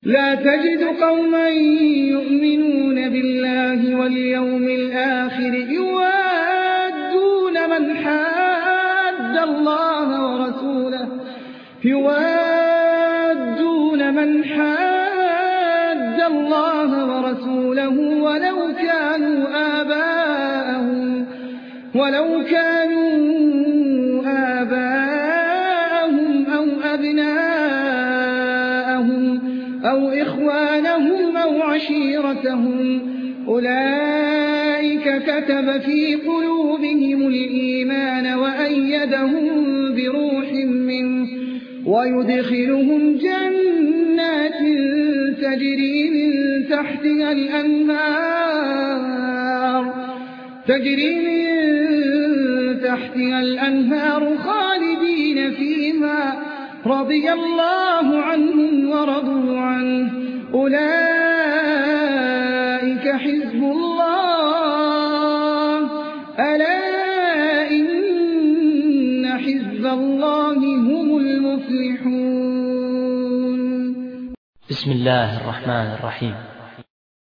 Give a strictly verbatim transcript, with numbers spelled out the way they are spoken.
لا تجد قوما يؤمنون بالله واليوم الآخر يوادون من حاد الله ورسوله يوادون من حاد الله ورسوله ولو كانوا آباءهم ولو كانوا آباءهم أو أبناءهم أو إخوانهم أو عشيرتهم أولئك كتب في قلوبهم الإيمان وأيدهم بروح منه ويدخلهم جنات تجري من تحتها الأنهار تجري من تحتها الأنهار خالدين فيها رضي الله عنهم ورضوا عنه أولئك حزب الله ألا إن حزب الله هم المفلحون. بسم الله الرحمن الرحيم.